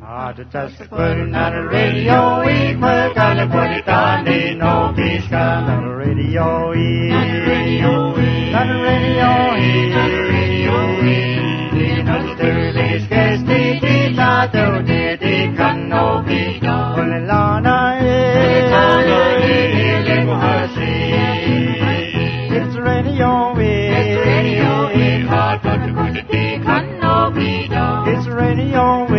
Put on the radio, we put on the Puritani, no peace, on the radio, on the radio, on the radio, on the radio, on the Thursday's guest, the Tato, the Cano, on the Lana, it's radio, hard to put the Cano, it's radio,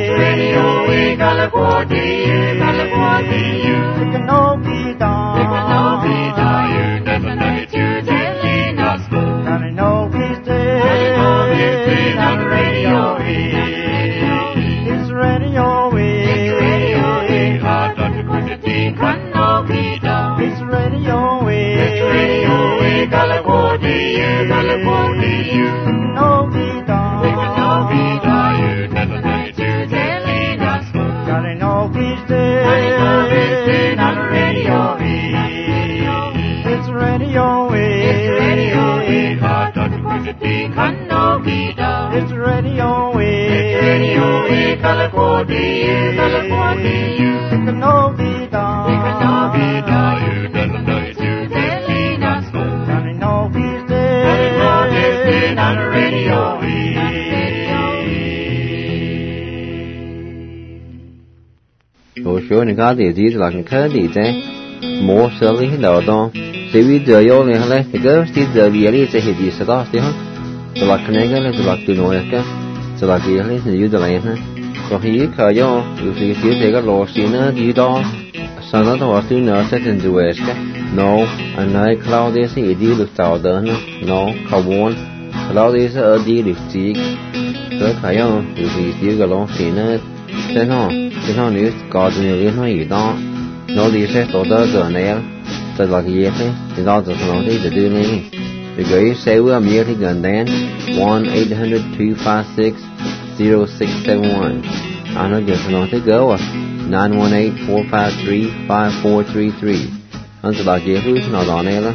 California, it can all be done. It can all be done. You never know it, you telling us. Now I know he's dead. On the radio, it's radio, it's radio, hard to put the thing can all be done. It's radio, California, California, it can all be done. It can all be done. You never know it, you telling us. Gotta know he's dead. On the radio, it's radio, it's radio, hard to put the thing can all be done. It's radio, California, California, it can all be done. It can all be done. You never know it, you telling us. Gotta know he's dead. On the radio, Rồi số này có điều gì là cái gì thế? Mua xử lý đầu đó, xử lý giờ vô này hay thì cứ xử giờ gì đi sẽ gì sẽ đó chứ không? Rồi là cái này cái là rồi từ nội cái, rồi là gì hay thì giờ này ha. Rồi khi khởi vô, thì cái lỗ xí nữa gì đó, sau đó tôi xử nữa sẽ thành rồi cái. No, anh nói cloud đấy sẽ đi được tàu đó nữa. No, carbon, cloud đấy sẽ ở đi được gì? Rồi khởi vô, thì cái lỗ xí nữa sẽ nó nếu có nhiều liên hệ gì đó nó đi sẽ tổ đó giờ này sẽ là cái gì thế thì đóจะสนองที่จะđưa lên thì gửi xe với Amir thì gần đến 1-800-256-0671 anh nói giờสนองที่gỡ à 918-453-5433 anh sẽ là gì thứ nào đó này là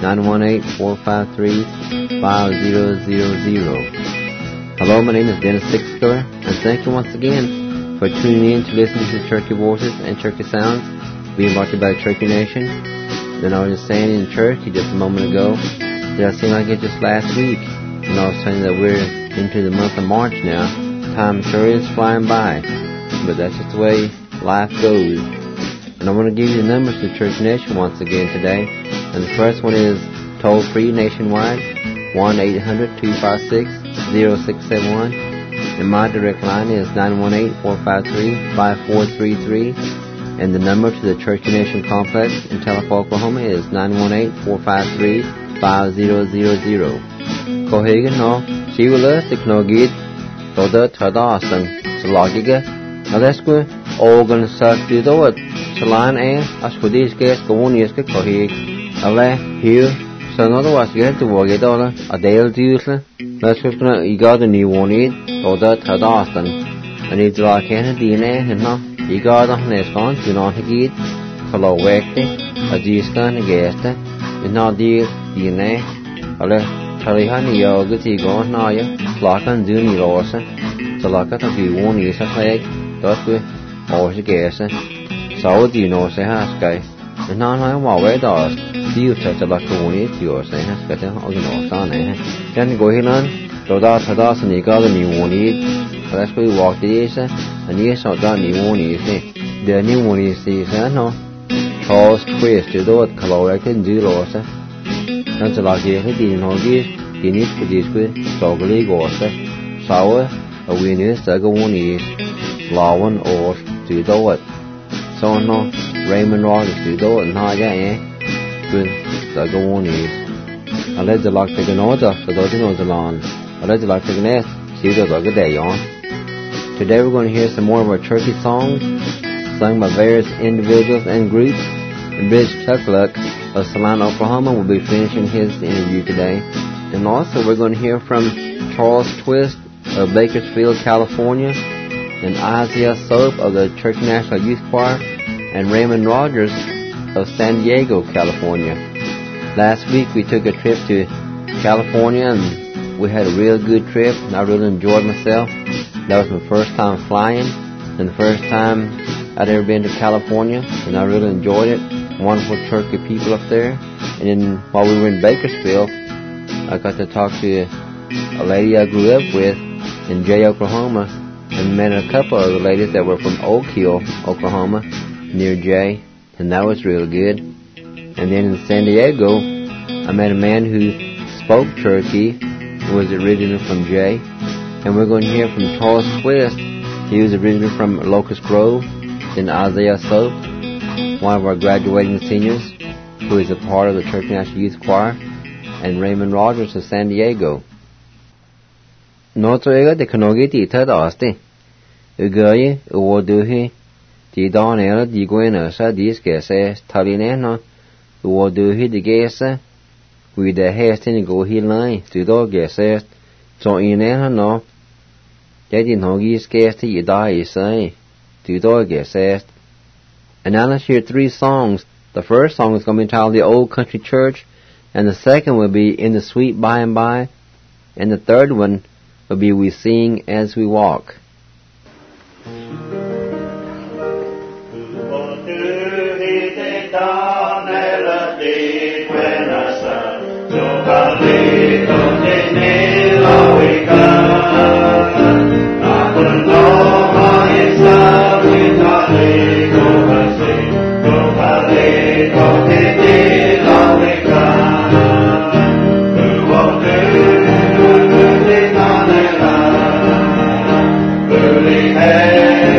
918-453-5000. Hello, my name is Dennis Sixter, and thank you once again for tuning in to listen to Turkey Voices and Turkey Sounds being brought to you by Turkey Nation. Then I was just saying in Turkey just a moment ago that it seemed like it just last week. And I was telling you that we're into the month of March now. Time sure is flying by, but that's just the way life goes. And I want to give you the numbers to Turkey Nation once again today. And the first one is toll-free nationwide, 1-800-256-0671. And my direct line is 918-453-5433. And the number to the Turkey Nation Complex in Telefa, Oklahoma is 918-453-5000. Có hề cái nó, xíu lỡ tích nó ghiết, tổ đỡ thở đó sẵn, sẽ lọ cái cái. Nó lẽ square, organ sạc đi đâu ạ, sẽ lãn ế, as for these guys, có muốn nhớ cái có hề. Nó lẽ, here, so nó đó sẽ to work it all a day usually. Let's just gonna you got a new one it or that had Austin. And it's like any DNA and no. You got on this one to not get hello work a discan guest and not the DNA. Ale Charlie honey yo good to go now ya. Like and do ni loss. So like that if you want is a flag that way or the guess. So do you know say has guy. And now I want where does tiêu sẽ cho là cô ấy tiêu sẽ hết cái thế họ cái nó sao này cho nên gọi lên rồi đó thật đó sẽ có cái nhiều món gì let's go walk đi sẽ anh ấy sau đó nhiều món gì sẽ để nhiều món gì sẽ nó Charles Twist chứ đó kalau cái gì rồi sẽ nên sẽ là gì cái gì nó gì thì nít cái gì cái sau cái gọi sẽ sau ở bên này sẽ có món gì Lawan or chứ đó sau nó Raymond Rogers chứ đó nó vậy good that go on is I let the lock take an order for those who know the lawn I let the lock take an S see the good day on. Today we're going to hear some more of our Turkey songs sung by various individuals and groups. And Rich Tuckluck of Salina, Oklahoma will be finishing his interview today. And also we're going to hear from Charles Twist of Bakersfield, California, and Isaiah Soap of the Turkey National Youth Choir, and Raymond Rogers of San Diego, California. Last week we took a trip to California and we had a real good trip and I really enjoyed myself. That was my first time flying and the first time I'd ever been to California, and I really enjoyed it. Wonderful church of people up there. And then while we were in Bakersfield, I got to talk to a lady I grew up with in Jay, Oklahoma, and met a couple of the ladies that were from Oak Hill, Oklahoma, near Jay, and that was real good. And then in San Diego, I met a man who spoke Cherokee, who was originally from Jay, and we're going to hear from Taurus Twist. He was originally from Locust Grove. Then Isaiah Soap, one of our graduating seniors, who is a part of the Church National Youth Choir, and Raymond Rogers of San Diego. Notoega de Kanogi Tita Dasti, Ugoye, Uwoduhi, Didonera, Diguenosa, Discase, Talineno, Uwoduhi, the Gesa, with the hasting go he line, Studo Gases, so Inena no, Yeti Nogi Scasti, Yidai say. And now let's hear 3 songs. The first song is going to be entitled The Old Country Church, and the second will be In the Sweet By and By, and the third one will be We Sing As We Walk. Hey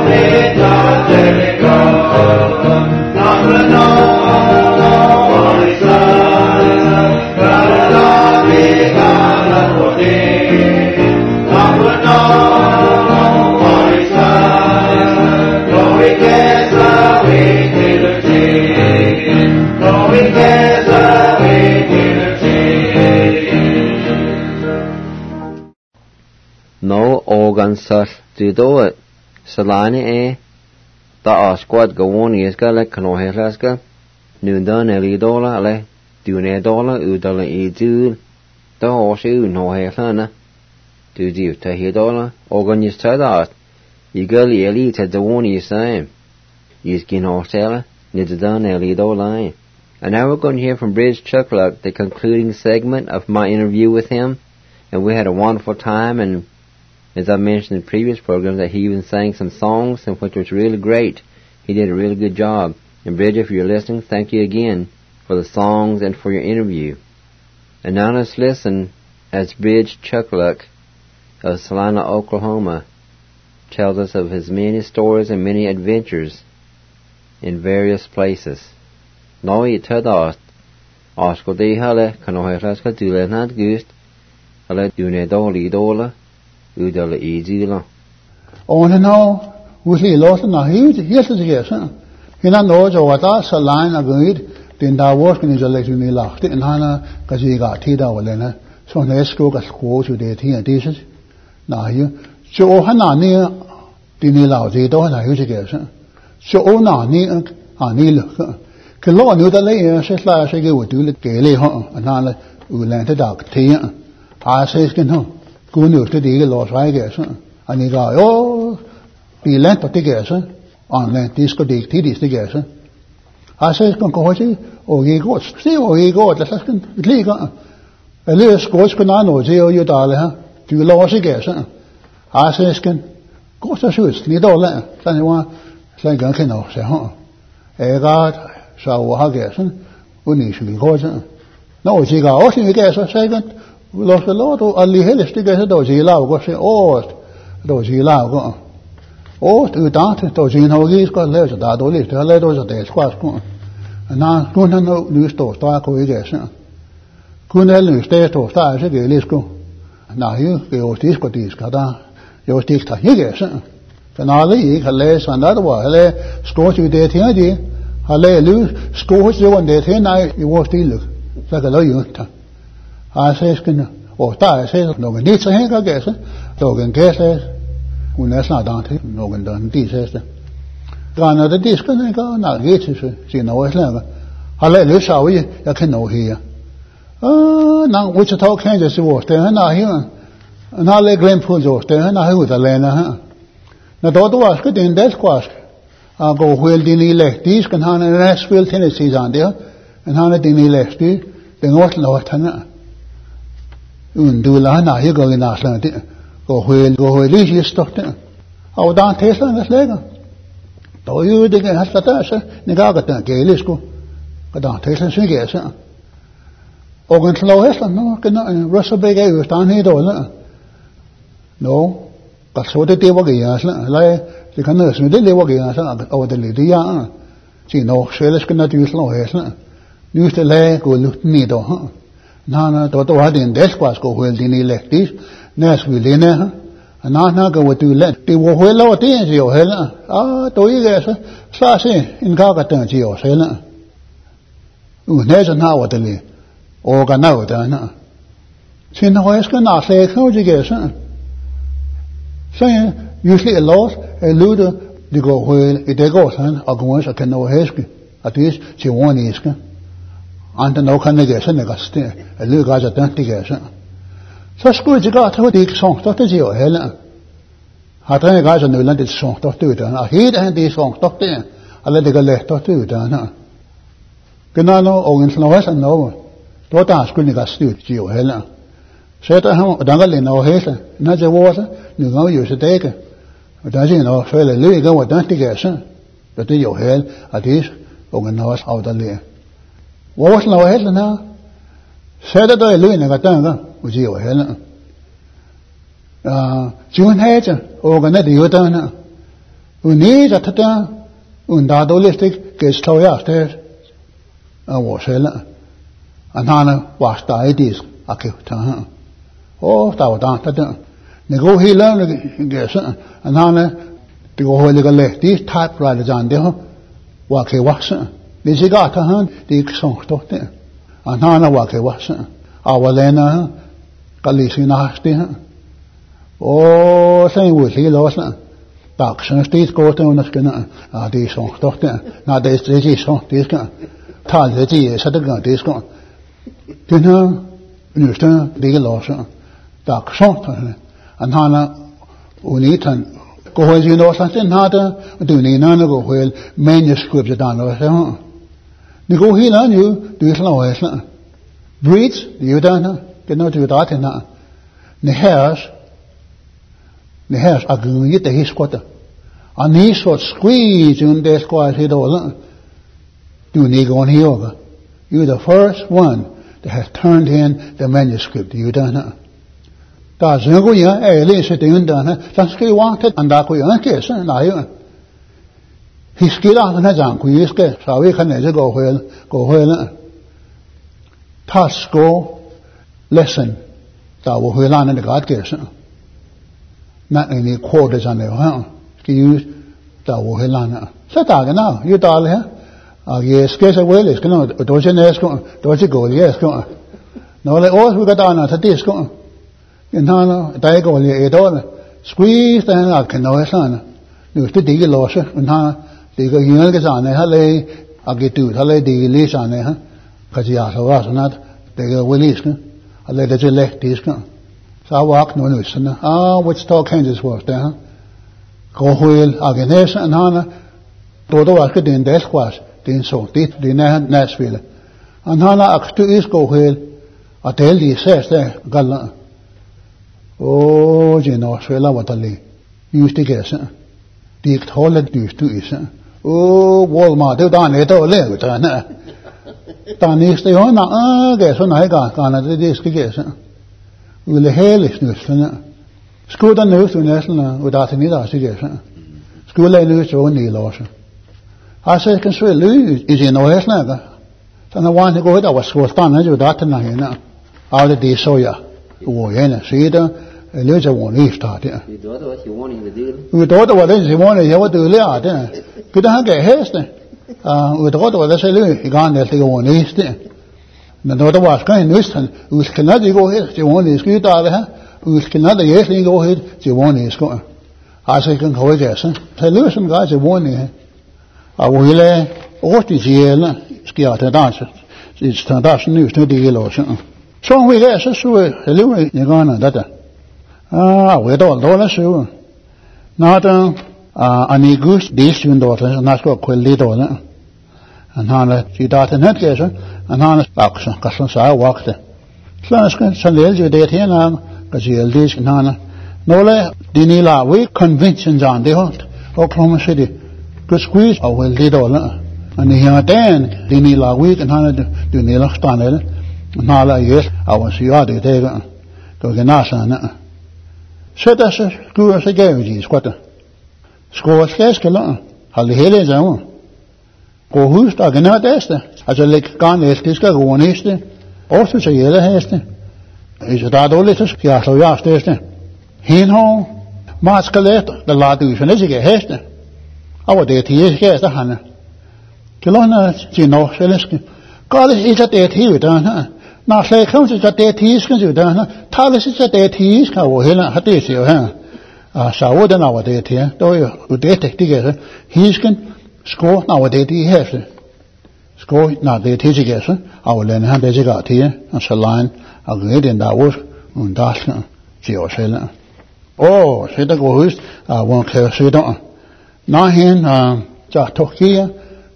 No organ sall dydw salani da asgwad gawon iesga le canoherasga nundan elidola le dunedola udala idul da osi unoherana dudiu tahidola organ yistadat igal eli tadawon yisam yiskin horsela nidadan elidola. And now we're going to hear from Bridge Chuckluck, the concluding segment of my interview with him, and we had a wonderful time. And as I mentioned in previous programs, that he even sang some songs, and which was really great. He did a really good job. And Bridge, if you're listening, thank you again for the songs and for your interview. And now let's listen as Bridge Chuckluck of Salina, Oklahoma, tells us of his many stories and many adventures in various places. No I tadast, asko de hale, kanoheraska dulenad gust, hale dunedoli dola, udala idila. On and now, we see lots of huge, yes, yes, Hina knows what us a line agreed, then that working is a legend in lacht, and Hana Kaziga Tida Walena, so let's go as quotes with the tea and dishes. Now you, so Hana near Dinila, they don't have huge guess. So Ona near Anil. Kilo knew the layer, says last I would do the gaily, and Hana Ulanted Dark tea. I says, Good news to the loss, I guess. And he got, oh, be lent to guess, on lent disco dig tidis to guess. I says, Concosi, oh, ye got, see, oh, ye got, the second legal. A little scotch can I know, zero, you darling, do you loss a guess? I says, go to shoes, need all that. Anyone, say, can know, say, I got, so I guess, we should go. No, she got, oh, she guess, a second. We lost a lot of Ali Hillis to get those yellow, go say, oh, those yellow go. Oh, to that, those in Hoggies got less of that, only to let those of the squash go. And now, couldn't know news to start go, guess. Couldn't news stay to start, say, let's go. Now you go disco disco, you stick to you guess. And all the year, less and other one, scotch you did here, I lay loose, scotch you one day, you won't still look. Like a lawyer. I says, oh, I says, no one needs a hang, I guess. Logan guesses, when that's not done, no one done this. Gone at the disc, and I go, not get you know what's never. I let loose how you can know here. Now, Wichita, Kansas was there, and I hear, and I let Glen Pools was there, and I hear with the land, Now, the other was good in that squash. I'll go wheel dinny left, these can have a Nashville, Tennessee's on there, and have a dinny left, the North North, do la you go in Ashland, go wheel, you stuck there. Oh, down Tesla and that's legal. Do you dig a Haslata, Nigagata, Galisco, go down Tesla, she guess. Ogan Slow Hesla, no, can Russell Big was down here, no, but so did they work like the canoes, we did they work over the Lydia. She no, sailors cannot use Slow Hesla. Use the leg, go look needle, Nana, Toto had in Desquas go well, didn't elect this, Nashville in there, and Nana go to let the well out in your hella. Ah, do you guess, Sassy in Gagatan, Geo Hella. Never now what the lay, organ out, Anna. Sin Hoyes can not say, how you guess, saying, usually a loss, a luder, they go well, if they go, son, or go once, I can know Hesky, at least she won't ask. And no can guess, and I stay, a little guys at that guess. So school you got to dig songs, Dr. Geo Helen. I think guys on the landed song, Dr. I hear and these songs, Dr. I let the go left, Dr. Ganano, Owens, no West and no. What I school you got stewed, Geo Helen. Said to him, Dangle no hazel, not the water, you know you should take it. But as you know, fairly Louis go with that guess, but the hell at least, Owen knows how to lay. What was no hell now? Said that I Louis Nagatanga, was your hell. June Hedge, Organet, you done. Uni jatata unda dolistic gets toya stairs. Was hella. Anana was the ideas. Akita. Oh, that was done. They go here learn guess. Anana to go holy left. These typewriters on there. Wake was. This is got a hand. The song stopped there. Anana wake was. Our Lena Galisina Hasti. Oh, same with he lost. Daxen steeds går under skinner. Det er så stort der. Nej, det er så. Det skal. Tal det er så det gør det skal. Den her nyeste det er låser. Daxen. Han har unitan går højt i noget den har der. Og du næner går højt manuscript der noget så. Det går helt an jo. Det er slået. Breeds det er der. Det er noget du der til der. Det her er gået det hiskota. Og ni så squeeze in the squad hit all. Do ni go on here. You're the first one that has turned in the manuscript. You done. Da zungu ya læse det underne. Så skal jo at anda kunne ikke så nej. Hiskila han har kunne ikke så vi kan ikke gå højere. Tasko lesson. Der var højere det godt gæse. Not any quarters on there, huh? Use the Wohelana. Satagana, you darling, huh? Yes, guess I will. It's going to don't you know, don't you go, yes, go. No, like all we got on at this go. In Hana, Diago, a dollar. Squeeze the hand out, can know his son. You still dig a losser, and Hana, dig a youngest on a halley, I'll get to halley, dig a lease on there, huh? Because he also was not, dig a willis, I'll let it elect this go. So I walk no news. Wichita, Kansas was there. Go wheel against and Hana. Todo was good in the squash. Then so did the Nashville. And Hana asked to East go wheel. I tell thee says there, Gala. Oh, Gino, Swella, what a lee. Used to guess. Dick Holland used to is. Oh, Walmart, you done it all live. Done is the honor. Guess when I got Ghana, this guess. Ville hele snusene. Skulle der nøst næsten og der til middag så det. Skulle lade løs og ned også. Har så kan så løs i sin øjne. Så når han går der var skulle stanna jo der til hende. Alle det så ja. Og hende siger løs og ned start der. Det var også i warning the deal. Vi dog der var den Simone jeg var død der. Kunne der han gav heste. Og dog der var der så løs i gang det over næste. Men når der var skrevet nøsten, udskiller det gå helt til ordentlige skyder af det her, udskiller det jæsling gå helt til ordentlige skår. Altså ikke en højgasse. Så løs en grej til ordentlige. Og hvor hele ordentligt sjæle sker til danse. Det er dansen nøst, det gælder også. Så vi gav, så jeg lever i gørende dette. Og jeg dårlig søge. Når der er en gust, det er syndårdt, når jeg skal kvælde lidt dårligt. Han har sit daten helt gæse. Han har aksen, kassan sa wakte. Slanske salel det her kasel det skal han. Nogle dinila we conventions on det halt. Oklahoma City. Good squeeze og vel det dollar. Og her den dinila we kan han dinila stanel. Nala yes og så ja det der. Gå genasana. Sætter sig skulle så gav de skwatter. Skår skæskler. Har det hele sammen. Gå hus der genar det. Altså lægge garn det skal gå næste. Og så gælder heste. Så der dårligt så skal jeg slå jeres det. Henhov. Meget skelet, der lader du så ikke heste. Og det er heste han. Kælåner til nok selske. Gør det ikke det til der her. Når slet kom til det til skal der her. Taler sig det til skal jo heller har det siger her. Så den over det til. Der er jo det gør. Hisken skår når det de heste. Skår når det til sig. Og lande han det sig til. Og så line og det den der også og der skal til os heller. Så der går hus og hvor kan se der. Når hen så Tokyo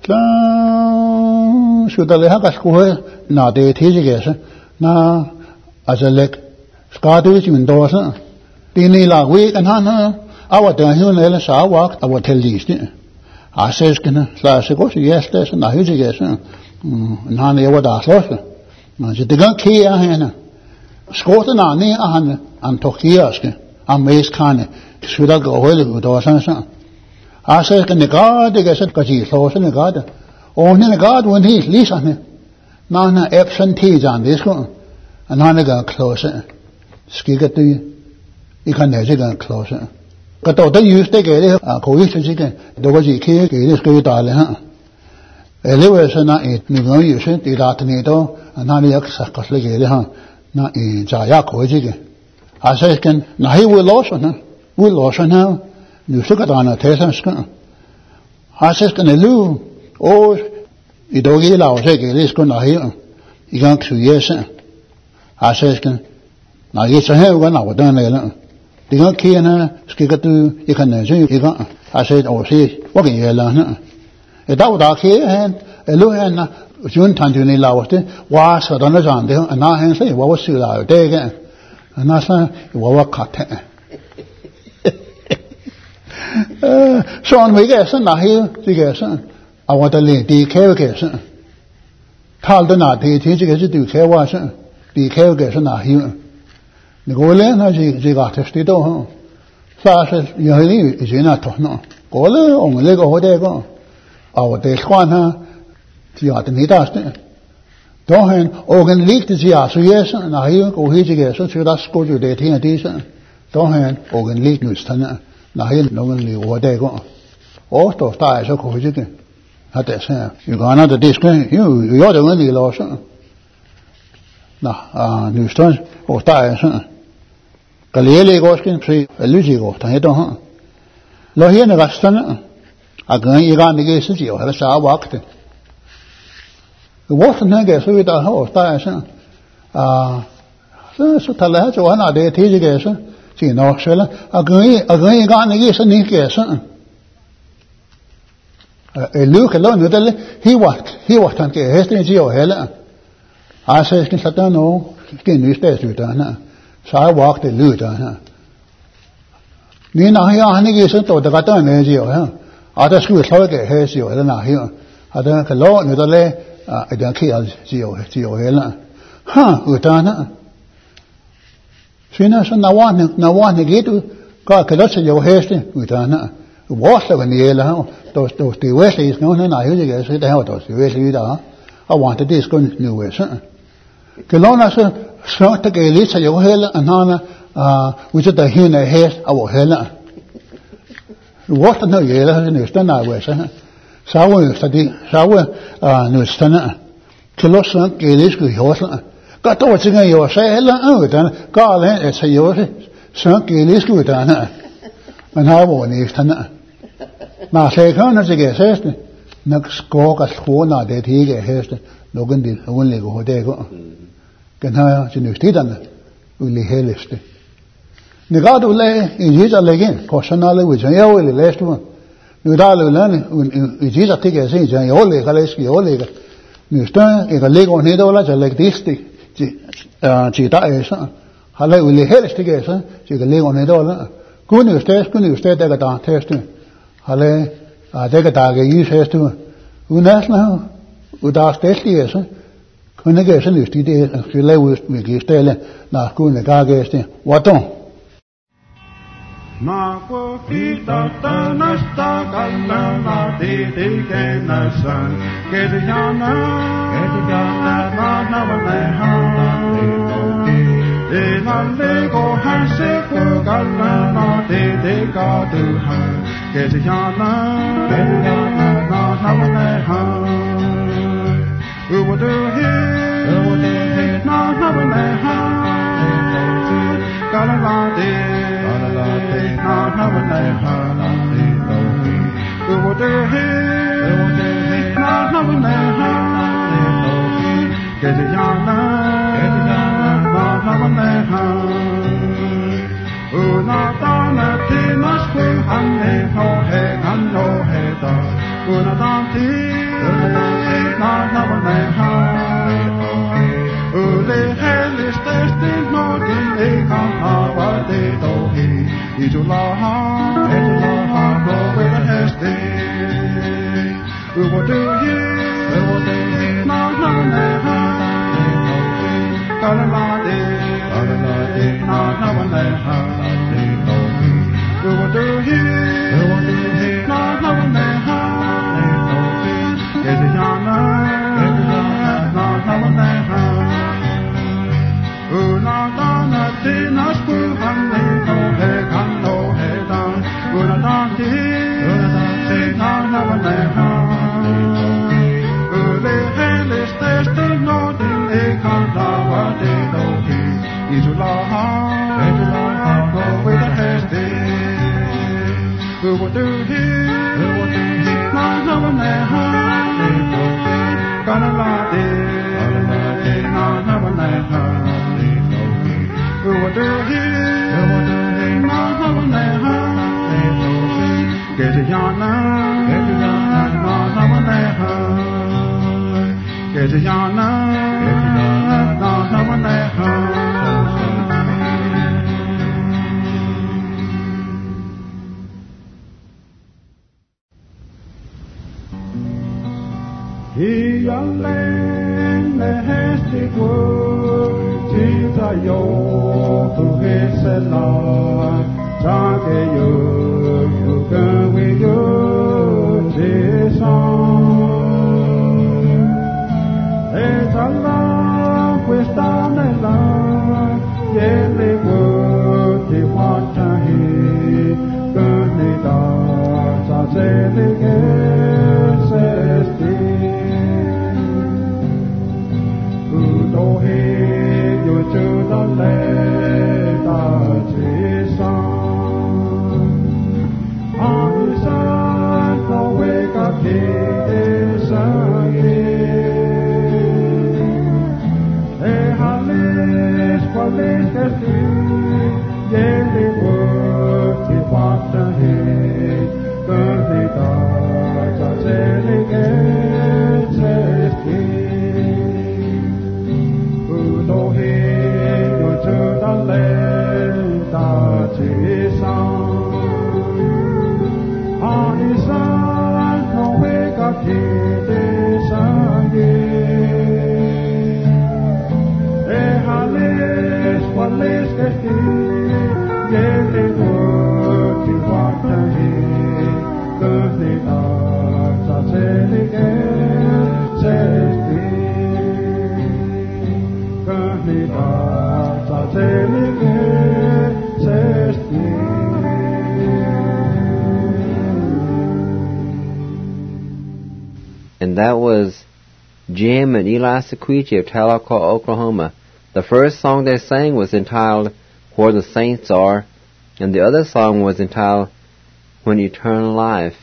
så der har gas kunne når det til sig. Når altså læg skal du ikke vinde så. Det er lag vi kan han og der hun eller så vagt og til liste. Aseskene så så godt ja det så når hygge så. Han er jo der slås. Men det kan kære hende. Skorten han Tokyoske. Am mest kan skulle gå højt ud og sådan så. I said, can the God, they get Kaji, so in the God. Only the God when he's listening. Nana absentee on this one. And Nana got closer. Skigat to you. You can never get closer. But the use they get it, coincidence, there was a key, it is good, darling. Elevers are not it, you know, you should eat out NATO, and Nana Sakasli, not in Jayako. I said, can, now he will lose on her. We'll lose on her. You took it on a test. I said, can I lose? Oh, you don't get out, say, it is going to hear. You can't 2 years. I said, can, now it's a hell when I was done there. You can't key in her, skip it to, you can say, you can't. I said, oh, see, what can you learn? If that would here, and a look and June Tantuni Lawste, was a donor on there, and I can say, what was you out there again? And I said, what cut. So on we get some, I hear, you get some. I want to leave the care case. Tell the not the teacher to do care was the care case and I hear. The goal in as you got to stay home. Flashes, you leave is in a ton. Goal only go there go. Our days one, you got to meet us. Don't hand organ leak to see us, yes, and I hear go here together, so that's go to the teen decent. Don't hand organ leak news, now here no one leave over there go. All those ties are go here. Had that say, you go another disc, you're the only loss. Now, new stones or ties. Galilei Goskin, 3 Luigi go, I don't. Lohian Rastan, again, you got the gay city or has I walked it. The water nugget, so with a horse ties. So tell her to one of the teachers, see, no, Shella, again, you got the gay city. Luke alone, he was on the Heston or Hella. I said, Satan, no, skin you stay with her. So I walked the Luda. Nina, here, honey, isn't the Gatan Ezio. Other schools, Hogger, Hesio, Helena here. I don't know, Lord, the lay, I don't kill Gio Hella. Huh, Utana. She knows no one to get to God, your Heston, Utana. Water when the yellow, those the Wesley's known, and I usually get the hell those Wesley. I wanted this going new way, sir. Kelowna, sir, short to get Lisa, your hell, and Hana, which is the hin a hair, our hella. Water no yellow, and you stand that way, sir. Sour study, sour, no stunner. Kelowna, Gaelish, Hosla. Got to what's in your sailor, oh, then, Garland, it's a yours, sunk Gaelish, good, and I won't eat tonight. Now, say, Connors again, says the next score as corner that he gets the Logan did only go there. Can I have to stay on it? Really hellish. The God will lay in Jesus again, personally, which I only last one. You don't learn in Jesus take a sense, and you only Galeski, only you stand in a leg on $8 like this. Chita is, Hallelujah, really hellish together, she can leg on $8. Kun you stay, take a down testing. Halle, take a tag, you says to Unas now, without station, yes, when I guess in this day, if you lay with me, you stay there, now, Kun the Gargasting. What on? Marco Fita, Nasta, Galana, Didi, Gainasan, Gediana, in a Lego Hansiku Galana, Didi, Gaduha, Gediana, not Havanaha. Who would do here, not Havanaha, Galana, not Havanaha, who would do here, not Havanaha, Gediana, not Havanaha. Una dana tinas ku hanne ho he hanno he da. Una danti na na na ha. Ule helis testin no din e kan ha va de do he. Ijula ha go with the hesti. We will do ye na na na ha. Kalamade na na na ha. We will do here. And that was Jim and Eli Sequeechee of Tahlequah, Oklahoma. The first song they sang was entitled Where the Saints Are, and the other song was entitled When Eternal Life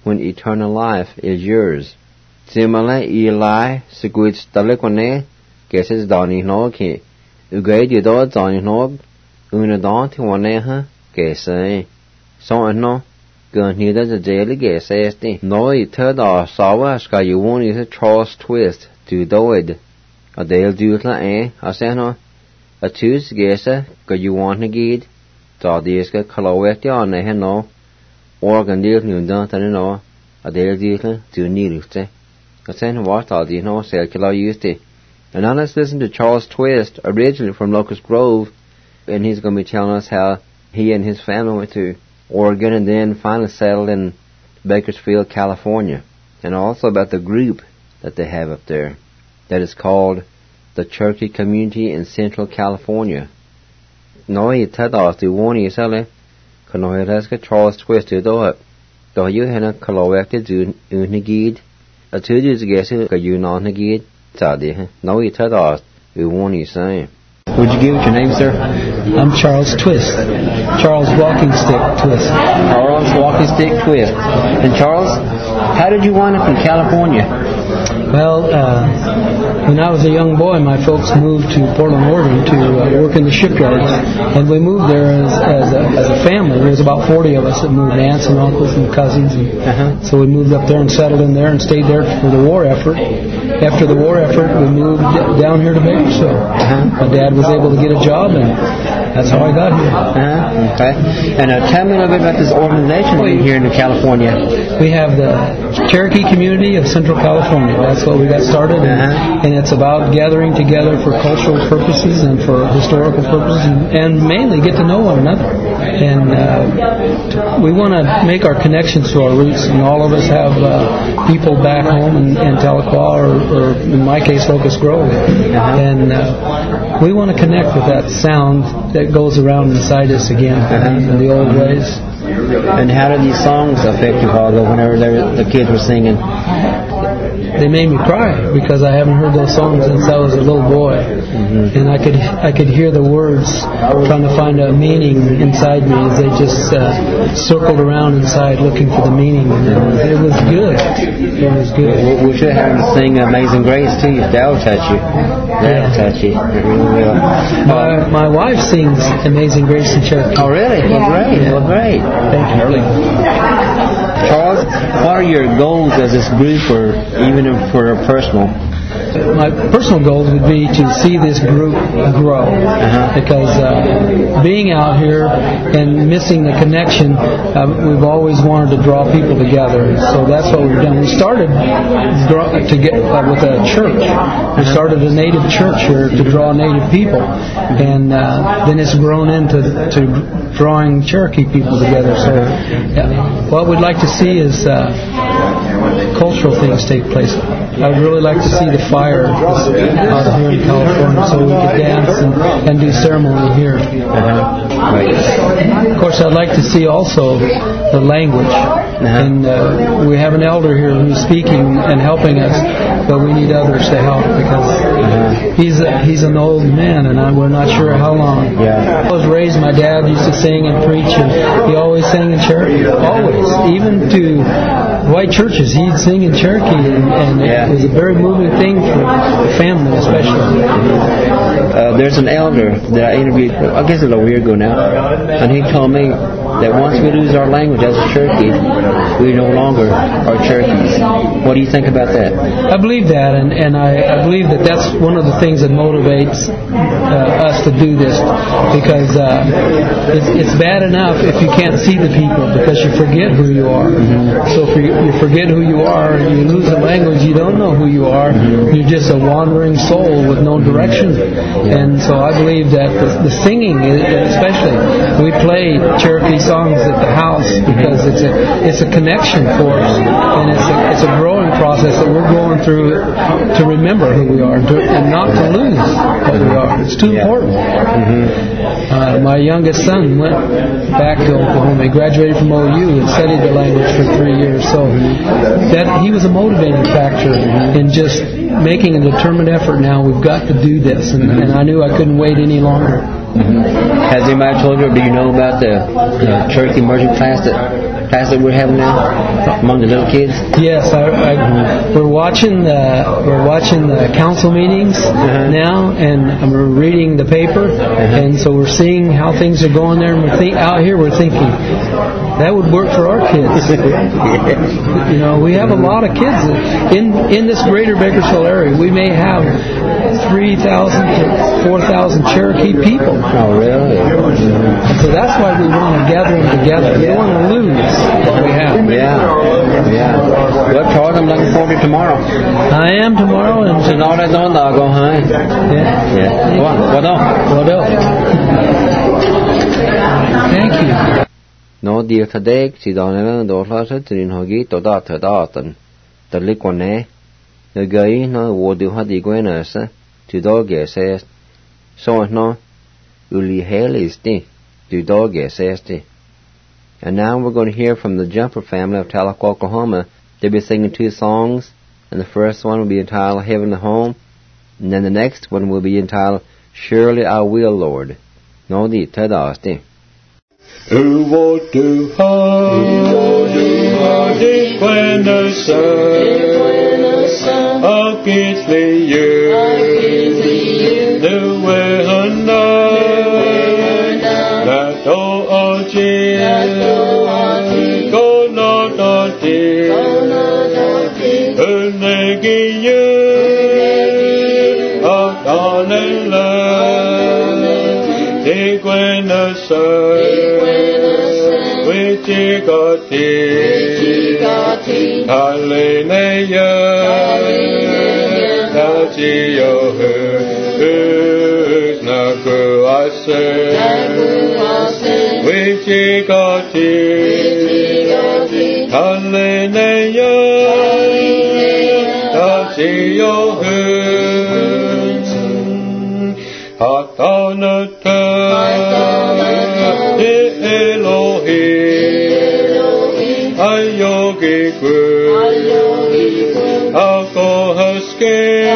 is Yours. Simile Eli Sequeech Tahlequah Geses Donny Noki. Ugay Dido Donny Nog Unadon Tiwaneha Gese. So no Gun neither the daily Gesesti. No third or sour sky you won't is a Charles Twist to do it. A dale dutla a seno. A Tues Gesa go you want to get. Tadiska Kalawet on a heno. Organ deal new done no. A dale dutla to needle. A sen what all the no circular used it. And now let's listen to Charles Twist, originally from Locust Grove, and he's going to be telling us how he and his family went to Oregon and then finally settled in Bakersfield, California, and also about the group that they have up there that is called the Cherokee Community in Central California. Nói thật đó từ vốn như sao đấy, còn nói là cái Charles Twist từ đó, đó yêu hay là Kalawek từ unigid, ở thứ gì cái sự cái unigid, sao đấy? Nói thật đó từ vốn như sao. Would you give your name, sir? I'm Charles Twist. Charles Walking Stick Twist. Charles Walking Stick Twist. And Charles, how did you wind up in California? Well, when I was a young boy, my folks moved to Portland, Oregon to work in the shipyards. And we moved there as a family. There was about 40 of us that moved, aunts and uncles and cousins. And so we moved up there and settled in there and stayed there for the war effort. After the war effort, we moved down here to Bakersfield. My dad was able to get a job, and that's how I got here. Okay. And tell me a little bit about this organization here in California. We have the Cherokee Community of Central California. That's what we got started, and it's about gathering together for cultural purposes and for historical purposes, and mainly get to know one another. And we want to make our connections to our roots, and all of us have people back home in Tahlequah, or in my case, Locust Grove. And we want to connect with that sound that goes around inside us again in the old ways. And how did these songs affect you, Harlow, whenever the kids were singing? they made me cry because I haven't heard those songs since I was a little boy, and I could hear the words trying to find a meaning inside me as they just circled around inside looking for the meaning. And it was good. It was good. We should have them sing Amazing Grace to you. That'll touch you. That'll touch you. It really will. My wife sings Amazing Grace in Cherokee. Oh, really? Well, great. Well, great. Thank you. Charles, what are your goals as this group, or even for personal? My personal goals would be to see this group grow, because being out here and missing the connection, we've always wanted to draw people together. So that's what we've done. We started to get with a church. We started a native church here to draw native people, and then it's grown into drawing Cherokee people together. So what we'd like to see is cultural things take place. I would really like to see the fire out here in California, so we could dance and do ceremony here. Of course, I'd like to see also the language. And we have an elder here who's speaking and helping us, but we need others to help because he's an old man, and we're not sure how long. I was raised, my dad used to sing and preach, and he always sang in Cherokee. Always. Even to white churches, he'd sing in Cherokee, and it was a very moving thing for the family, especially. There's an elder that I interviewed, I guess a little year ago now, and he told me that once we lose our language as a Cherokee, we no longer are Cherokees. What do you think about that? I believe that, and I believe that that's one of the things that motivates us to do this, because it's bad enough if you can't see the people because you forget who you are. So if you forget who you are, you lose the language, you don't know who you are, you're just a wandering soul with no direction. And so I believe that the singing, especially, we play Cherokee songs at the house because it's a connection for us, and it's a growing process that we're going through to remember who we are and not to lose what we are. It's too important. My youngest son went back to Oklahoma. He graduated from OU and studied the language for 3 years. So that he was a motivating factor in just making a determined effort. Now we've got to do this, and I knew I couldn't wait any longer. Has anybody told you, or do you know about the Cherokee immersion class that we're having now among the little kids? Yes, we're watching the council meetings now, and we're reading the paper, and so we're seeing how things are going there. And out here, we're thinking that would work for our kids. You know, we have a lot of kids in this greater Bakersfield area. We may have 3,000 to 4,000 Cherokee people. Oh, really? So that's why we want to gather them together. We don't want to lose what we have. Yeah. Well, Charles, I'm looking forward to tomorrow. I am tomorrow. And so now that's on, I'll go home. Yeah. Well done. Thank you. No dear today, si donela dollars to in hogi to datan. The liquone, the guy no would do had the guinness to dog says. So no, uli hell is the to dog says the. And now we're going to hear from the Jumper family of Tahlequah, Oklahoma. They'll be singing 2 songs, and the first one will be entitled Heavenly Home, and then the next one will be entitled Surely I Will, Lord. No di tadasti. Who will do hardy when the sun against you, the way that all go not on making you a darling love, take when the sun. Hallelujah, Tachiyo who's Naku Ase, Wichikati, Hallelujah, Tachiyo who's Hatanata, Elohim, Ayogi. Alkohaske,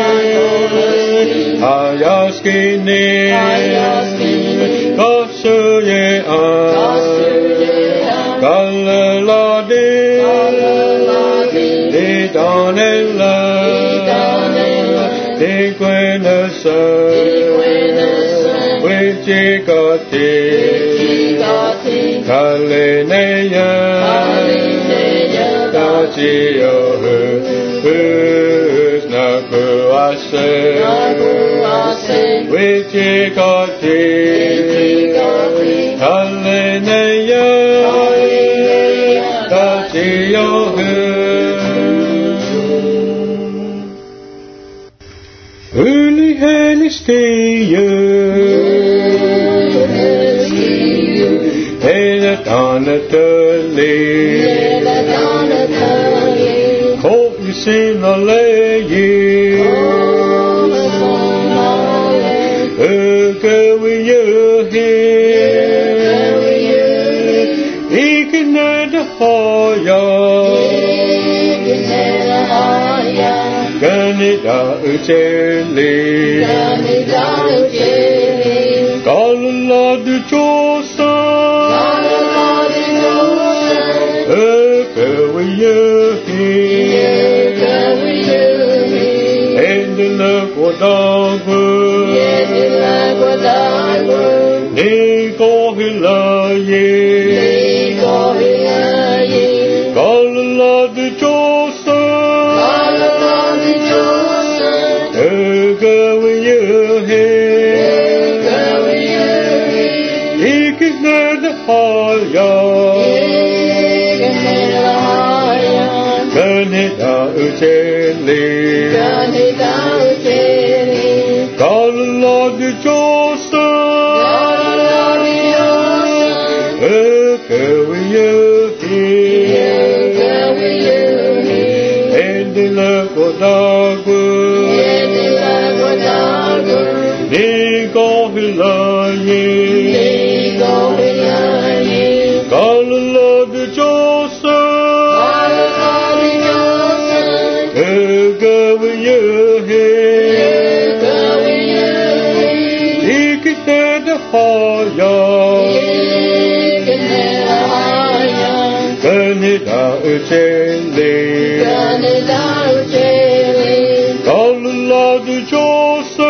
Ayaskini, Kasuye Galaladi, Didanella, Diquenasa, Wichikati, Kalineya, Tachio, Nakuase, Wichikati, Kalineya, Tachio. Uli helistiyu, Hela donatuli, Hope you seen the lady, Go with you here, He can add a Ganida Ucheli, Galala de Josa, and the Lagodagu, Nico Hilaye, Galala de Josa. Ganida Ucheli, Galala de Josa, and the Lagodagu, Nico Hilaye, Galala de Josa, Ganida Ucheli, Galala de Josa,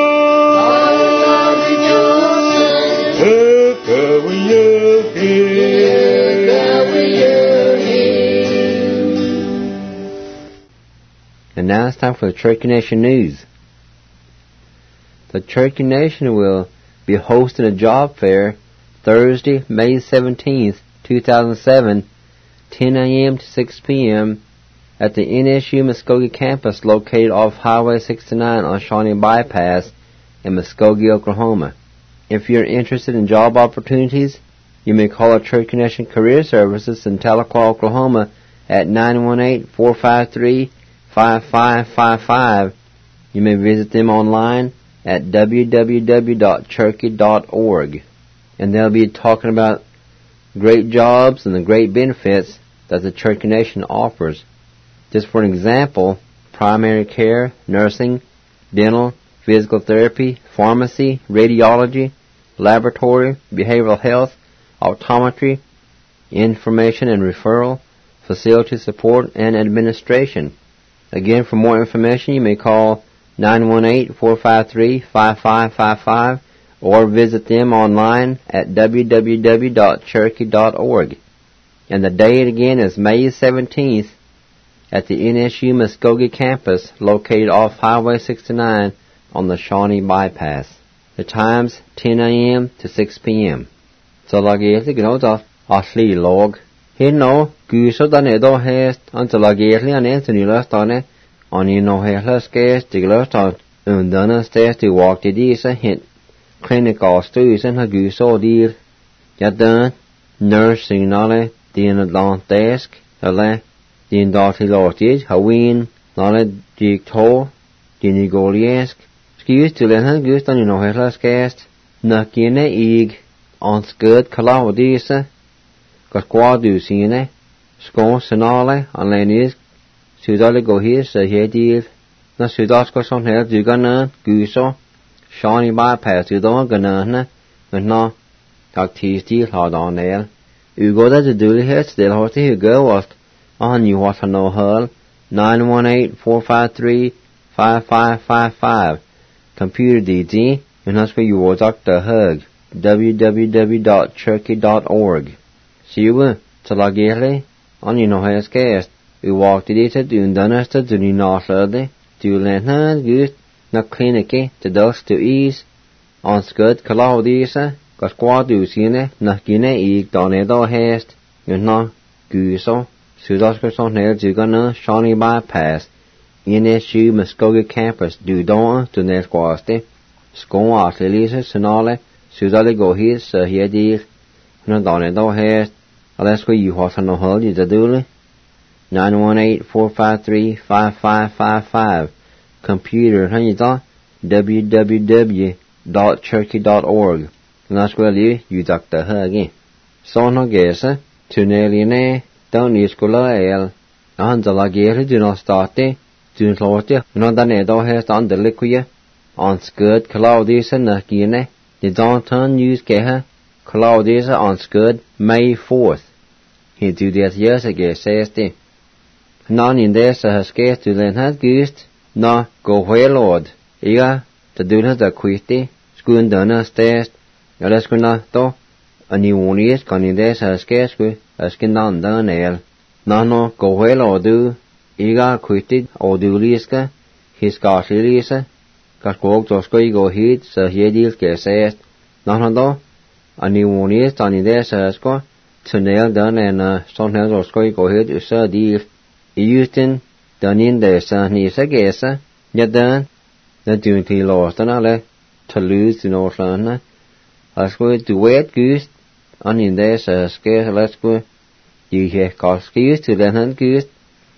And now it's time for the Cherokee Nation News. The Cherokee Nation will be hosting a job fair Thursday, May 17th, 2007, 10 a.m. to 6 p.m. at the NSU Muskogee campus located off Highway 69 on Shawnee Bypass in Muskogee, Oklahoma. If you're interested in job opportunities, you may call our Cherokee Nation Career Services in Tahlequah, Oklahoma at 918-453-5555. You may visit them online at www.cherokee.org. And they'll be talking about great jobs and the great benefits that the Cherokee Nation offers. Just for an example, primary care, nursing, dental, physical therapy, pharmacy, radiology, laboratory, behavioral health, optometry, information and referral, facility support, and administration. Again, for more information, you may call 918-453-5555 or visit them online at www.cherokee.org. And the date again is May 17th at the NSU Muskogee campus located off Highway 69 on the Shawnee Bypass. The times 10 a.m. to 6 p.m. So lageti gnota asli log. Hino guso dane do hest until lageti an Anthony lastane on you know hest gas diglost undana stairs to walk to this hint clinical studies and guso deal. Yadan nursing nale din adlant desk ale din dati lortis hawin nale dictor din igoliesk. Excuse to len gust on you know hest gas nakine ig on skid kalawdisa got quadu sine Skån senale anledning sydale gå her så her deal. Når sydasker som her dygerne gyser. Sean I bare pas udårgerne. Men når taktistil har der nær. Ugoda til dølighed del har til hyggeost. Og han jo har no hul. 918-453-5555. Computer DD. Men han skal jo Dr. Hug. www.cherokee.org. Sive til lagere. Og I har skæst. Uvalgte det til dundaneste du ni naslede. Du lentene gud. Når klinikke til dags til is. Anskud kalaudise. Gaskvad usine. Når gine I danedo hest. Når gyser. Sydasker som nær dygerne. Sean I bypass. Ine sju Muskogee campus. Du don du nærskvaste. Skån artilise senale. Sydale gå hit så her dir. Når danedo hest. Og lad skulle I have no hold I the dule. 918-453-5555. Computer hanita www.cherokee.org. Lad skulle I Dr. Huggy. Så når gæse. Tunneline. Down I skulle el. Og han dalagere du når starte. Du slåte. Når danedo hest andelikuje. Anskud Claudise nakine. The downtown news geha. Claudise anskud May 4th. He do that years ago says det. Nan in der så har skæst du den hat gyst. Nå gå lord. Iga der du der kvitte. Skuden denne stæst. Og der skulle då. Og ni unis kan in der så har skæst sku. Og skal nan der næl. Nå gå lord du. Iga kvitte og du liska. Hiskarsilise. Kaskog då skal I gå hit så her de skal says. Nå då. Og ni unis kan in der så har skå. Tunnel den en sådan her skal I gå hit så de I Houston, den in der så nisa gæsa. Ja den. Den du til låsten alle. Toulouse i Nordsjælland. Og skulle du vet gyst. Og in der så skal lad skulle. De her kalskis til den han gyst.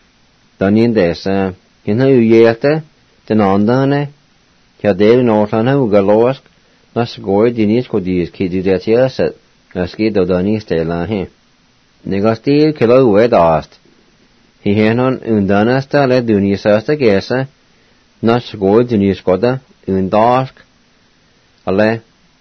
Den in der så. Hende jo hjerte. Den andre. Ja der i Nordsjælland ugalåsk. Når så går de nis kodis kid du der til så. Jeg skal da den i stedet her. Negastil kan du vet ast. He henon undanasta le dunisasta gesa. Nas går duniskoda undask. Ale.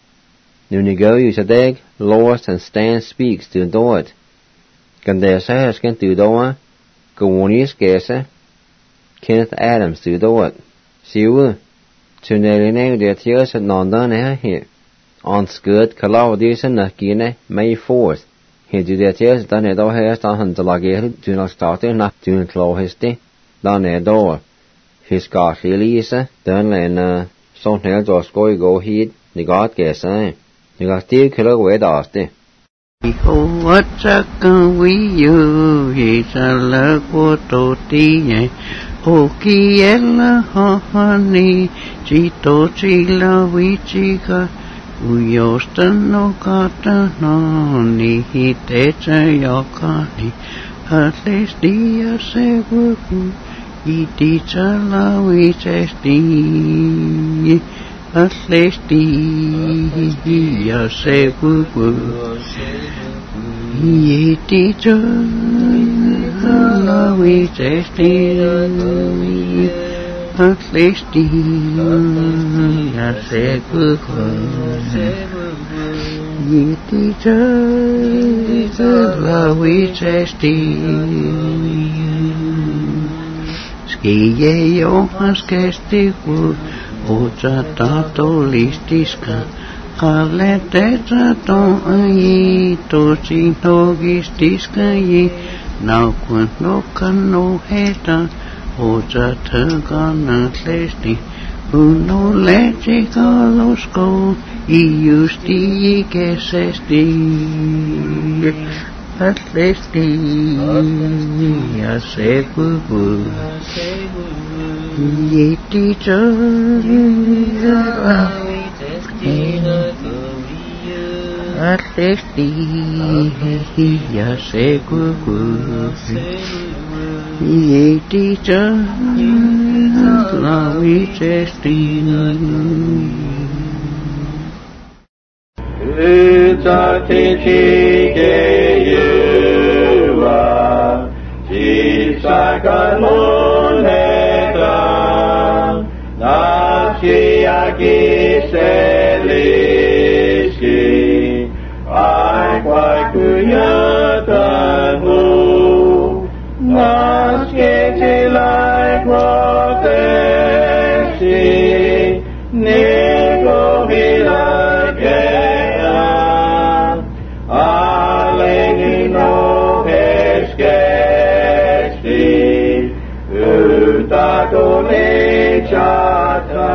Nunigo usadeg lost and stand speaks to do it. Kan desa hasken to doa. Gonis gesa. Kenneth Adams to do it. Siwu. Tunneline det tiers at nandan her. Anskud Claudise nakine May 4th. He do that yes, dan edo hest an han dalagere du nok starte na du kloheste. Dan edo. His garsilise, dan en sån her då ska I gå hit. Ni gat gäsa. Ni gat till kilo wed aste. Oh, what a can we you? He's a love to tea. Oh, kiela honey. Chito chila wichika. Uyostano katano ni hitecha yokani. At least dia seguku. Iticha la wichesti. At least dia seguku. Iticha la wichesti. At least dia seguku. Iticha la wichesti. Skiye yo haskestiku. Ocha tato listiska. Kalete tato ayi. Tochi nogistiska yi. Now kun no kano heta. Ocha tagana lesti. Uno leche kalosko. Iusti que sesti. At lesti. Asekuku. Yeticha. At lesti. Asekuku. Yeticha. La wichesti. Uta tichi ge yuwa. sakaloneta Nashiaki seliski Ai kwai kuyatahu Nasketi lai kwatesi Nego hilai kea Aleni no heskesti Utatone chata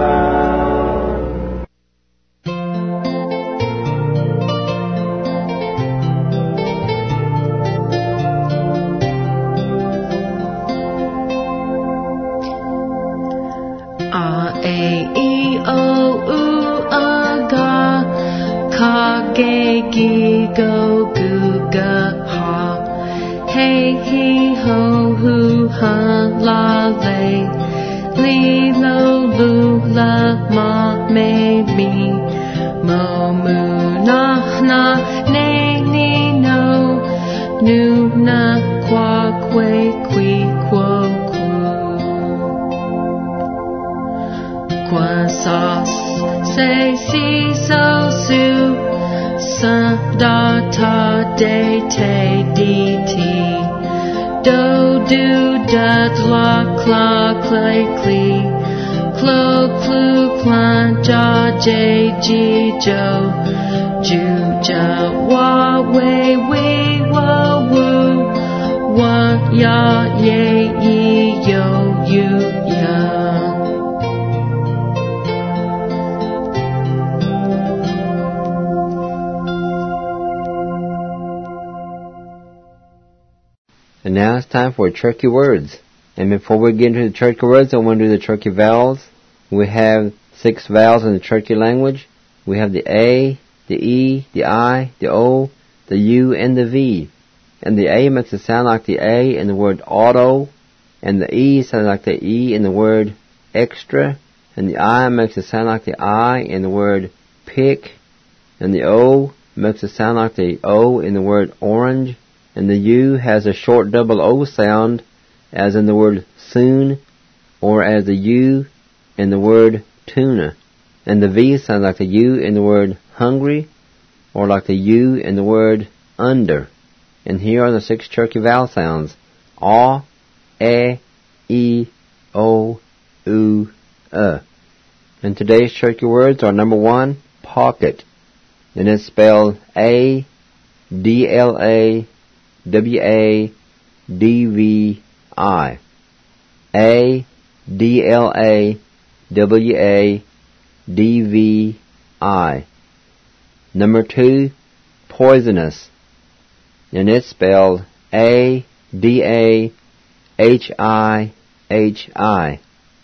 Gi go gu ga ha hey he ho hu ha la le li lo lu la ma me mi mo mu na na ne ni no nu na qua que qui quo ku qua sa se si so su sa da ta de te di ti do do da la cla clay cli clo clu clan ja j ji jo ju ja wa we wa woo wa ya ye yi yo you ya And now it's time for Cherokee words. And before we get into the Cherokee words, I want to do the Cherokee vowels. We have 6 vowels in the Cherokee language. We have the A, the E, the I, the O, the U, and the V. And the A makes it sound like the A in the word auto, and the E sounds like the E in the word extra, and the I makes it sound like the I in the word pick, and the O makes it sound like the O in the word orange, and the U has a short double O sound, as in the word soon, or as the U in the word tuna. And the V sounds like the U in the word hungry, or like the U in the word under. And here are the 6 Cherokee vowel sounds. A, E, I, O, U, And today's Cherokee words are number 1, pocket. And it's spelled A-D-L-A-W-A-D-V-I. A-D-L-A-W-A-D-V-I. Number 2, poisonous. And it's spelled A-D-A-H-I-H-I.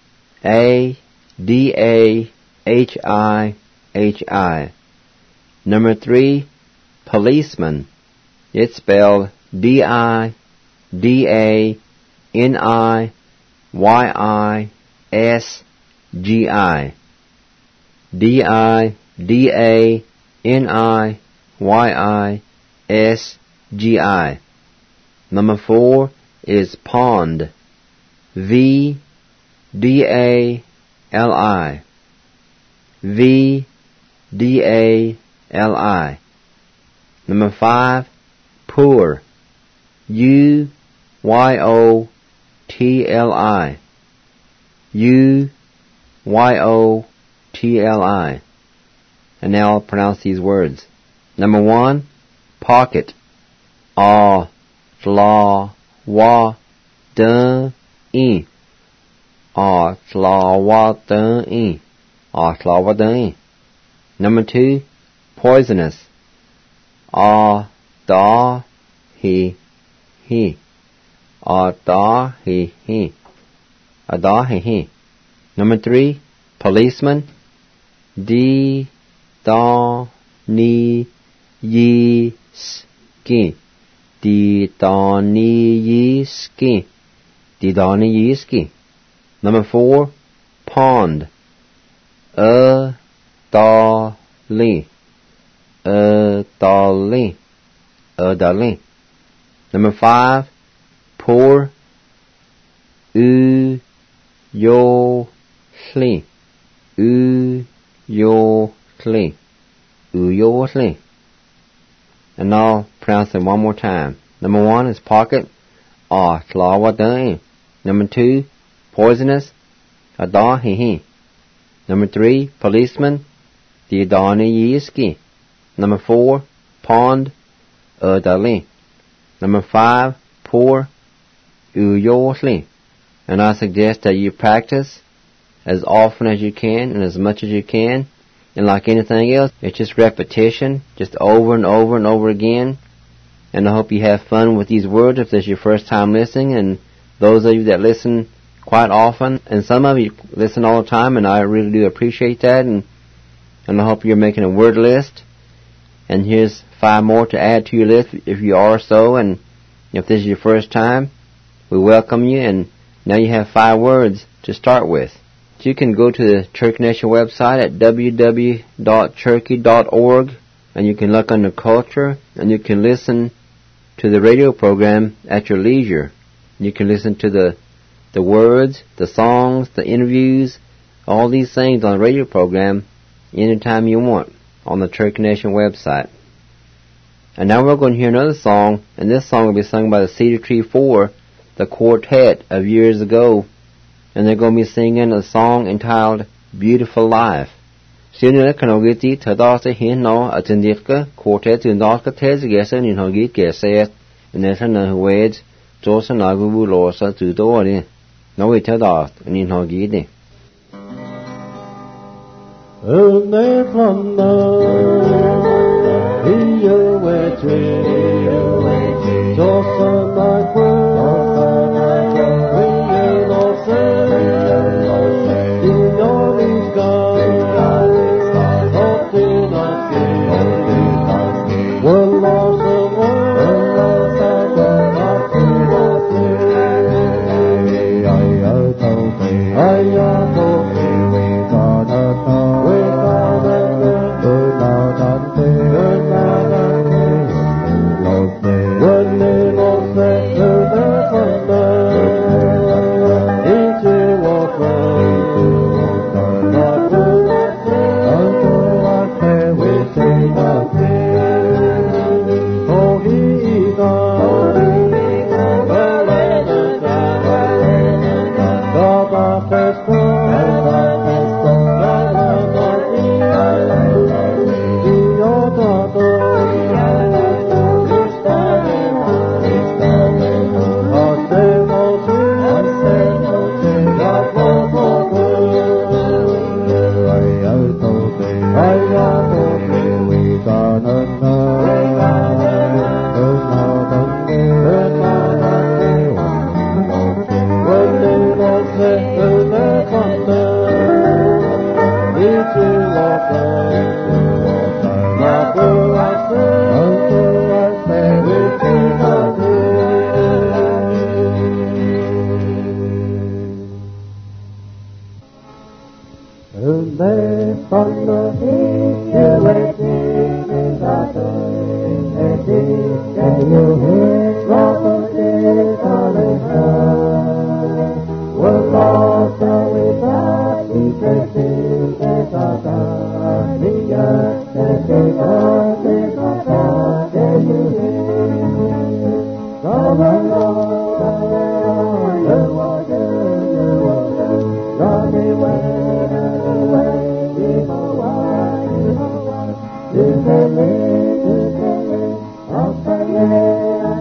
A-D-A-H-I-H-I. Number 3, policeman. It's spelled D-I-D-A-N-I-Y-I-S-G-I. D-I-D-A-N-I-Y-I-S-G-I. Number 4 is pond. V-D-A-L-I. V-D-A-L-I. Number 5, poor. U-Y-O-T-L-I. U-Y-O-T-L-I. And now I'll pronounce these words. Number 1, pocket. A-Tla-Wa-D-I. A-Tla-Wa-D-I. A-Tla-Wa-D-I. Number 2, poisonous. A-Da-Hi-Hi. A-Da-Hi-Hi. A-Da-Hi-Hi. Number 3, policeman. D-Da-Ni-Yi-Ski. D-Da-Ni-Yi-Ski. D-Da-Ni-Yi-Ski. Number 4, pond. A-Da-Li. A-Da-Li. A-Da-Li. Number 5, poor. Uyosli. Uyosli. Uyosli. And I'll pronounce it one more time. Number 1 is pocket. Tlawadai. Number 2, poisonous. Adahihi. Number 3, policeman. Diadani. Number 4, pond. Dali. Number 5, poor. Uyosli. And I suggest that you practice as often as you can and as much as you can. And like anything else, it's just repetition, just over and over and over again. And I hope you have fun with these words if this is your first time listening. And those of you that listen quite often, and some of you listen all the time, and I really do appreciate that. And I hope you're making a word list. And here's 5 more to add to your list if you are so. And if this is your first time, we welcome you. And now you have 5 words to start with. You can go to the Cherokee Nation website at www.cherokee.org, and you can look under culture, and you can listen to the radio program at your leisure. You can listen to the words, the songs, the interviews, all these things on the radio program anytime you want on the Cherokee Nation website. And now we're going to hear another song, and this song will be sung by the Cedar Tree 4, the quartet of years ago. And they're going to be singing a song entitled Beautiful Life. Sooner Kanogiti Tadasa Hino Atendika Quartet in Daka Tezgesa in Hogit Geset and Netana Wades Josa Nagubu Losa to Dori. No way Tadas and in Hogiti. Thank you.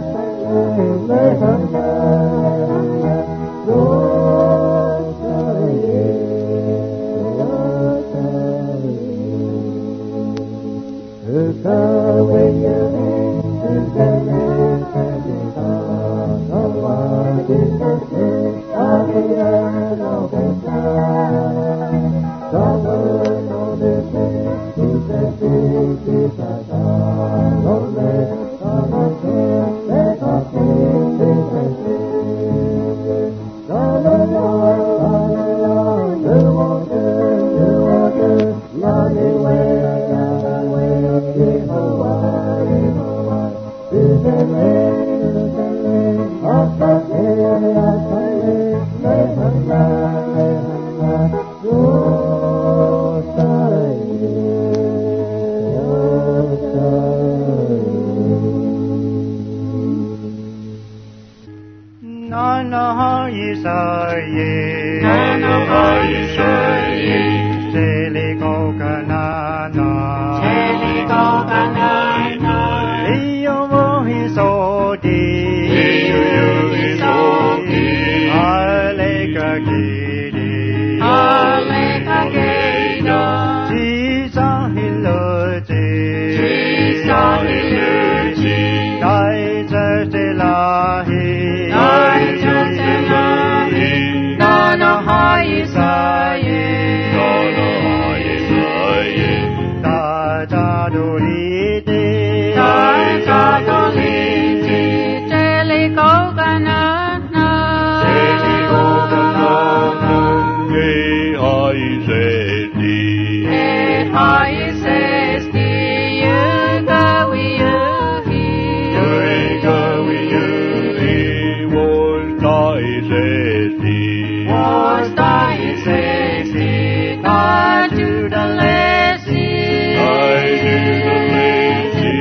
Israel. Nana Israel. Jeliko Kanana. Jeliko Kanana. Iyo Mohisodi. Iyo Mohisodi. Aleka Gidi. Aleka Gidi. Jisa Hiloji. Jisa Hiloji. Dai Jastelahi. Dai Jastelahi. Nana Israel. Nana Israel. Da Dadolite. Da Dadolite. Jeliko Kanana. Jeliko Kanana. Ehai Zedi. Ehai Zedi. Yugawi Yuhi. Yugawi Yuhi. Was Dai Zedi. Was Dai Zedi. God to the lazy. I do the lazy.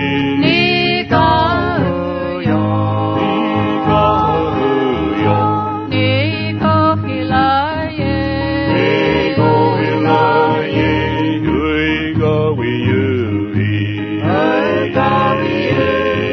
Nikohuyo. Nikohuyo. Nikohilaye. Nikohilaye. Yugawi Yuhi. Yugawi Yuhi.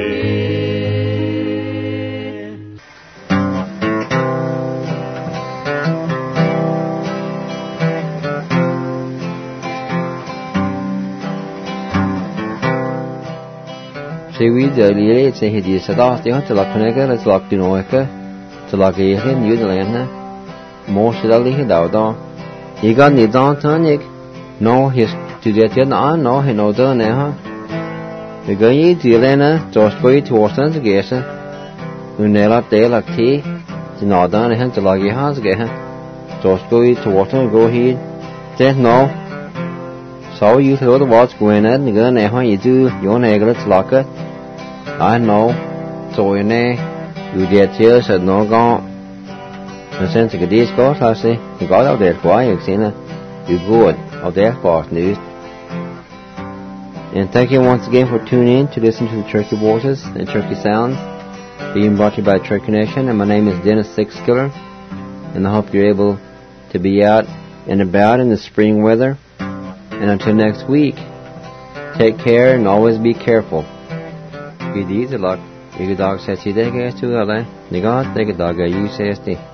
Sewi dalile se hedi sada te hat la khnega la tlak dinoeka tlak yehen yudlena mo shidali hidawda iga nidan tanik no his tudiatia na no henoda ne ha iga yi dilena jospoi tuorsan gesa unela de la ti dinadan hen tlak yehas geha jospoi tuorsan go hi te no so you throw the what's going on niga ne ha yidu yon egla tlaka I know so in you get here said no go and since the days go I say you got out there why you seen it you good out there for news and thank you once again for tuning in to listen to the Turkey Voices and Turkey Sounds being brought to you by Turkey Nation, and my name is Dennis Sixkiller, and I hope you're able to be out and about in the spring weather. And until next week, take care and always be careful. Good easy luck. You dog says he did get to LA. You got the dog you says